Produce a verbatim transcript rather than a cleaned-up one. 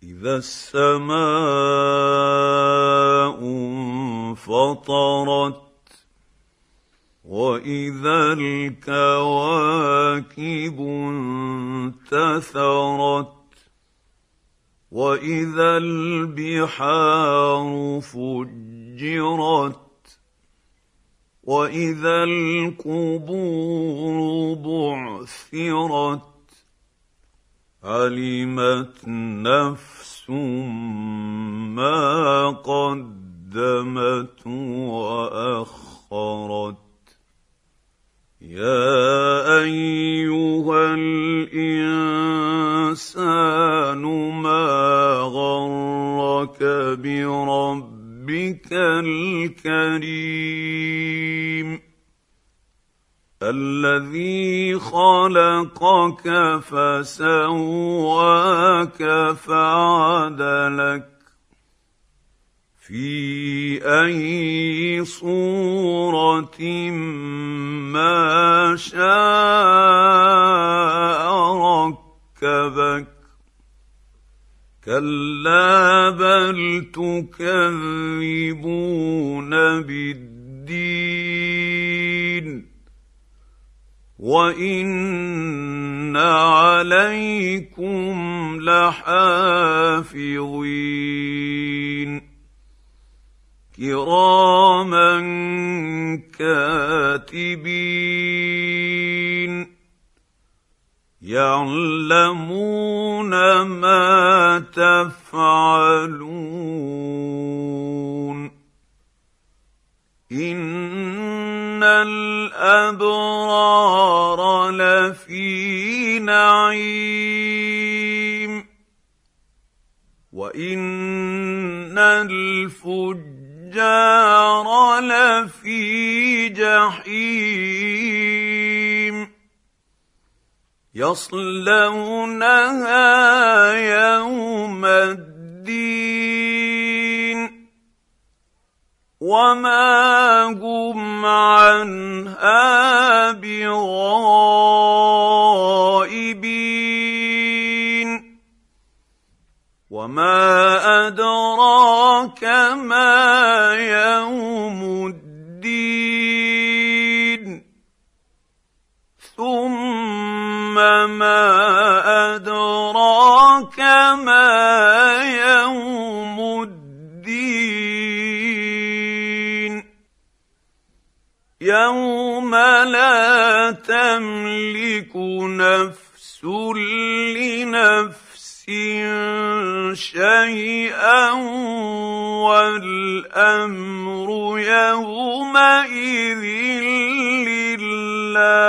إذا السماء انفطرت وإذا الكواكب انتثرت وإذا البحار فجرت وإذا القبور بعثرت علمت نفس ما قدمت وأخرت يا أيها الإنسان ما غرك بربك الكريم الذي خلقك فسواك فعدلك في أي صورة ما شاء ركبك كلا بل تكذبون بالدين وإن عليكم لحافظين كراما كاتبين يعلمون ما تفعلون إن الأبرار لفي نعيم وإن الفجار لفي جحيم يصلونها يوم الدين وما هم عنها بغائبين وما أدراك ما يوم الدين ثم ما أدراك ما يوم الدين يوم لا تملك نفس لنفس شيئا والأمر يومئذ لله